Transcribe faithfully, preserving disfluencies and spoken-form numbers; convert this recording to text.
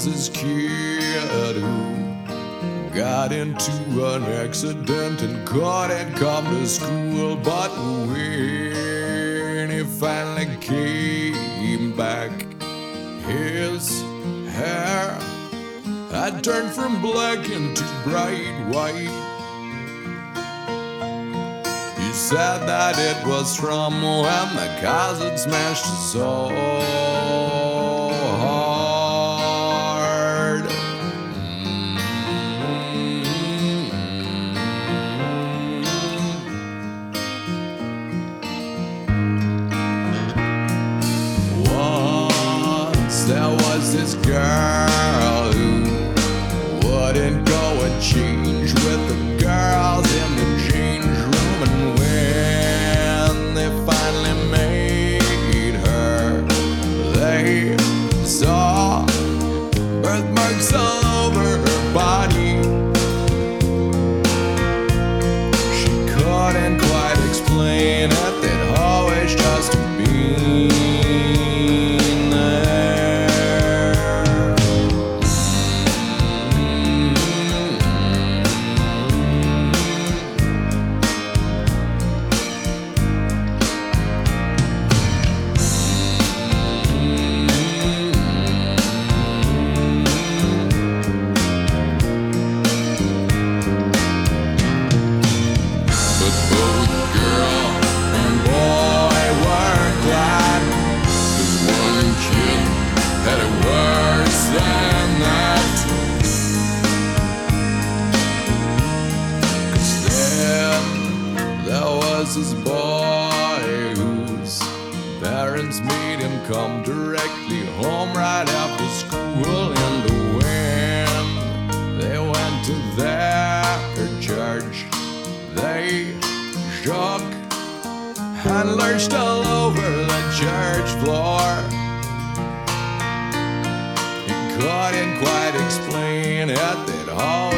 was this kid who got into an accident and couldn't come to school. But when he finally came back, his hair had turned from black into bright white. He said that it was from when the cars had smashed his soul hard. Once there was this girl who wouldn't go and change with the girls in the change room, and when they finally made her, they saw birthmarks all over her body. She couldn't quite explain it, they'd always just been this boy whose parents made him come directly home right after school. And when they went to their church, they shook and lurched all over the church floor. He couldn't quite explain it, they'd all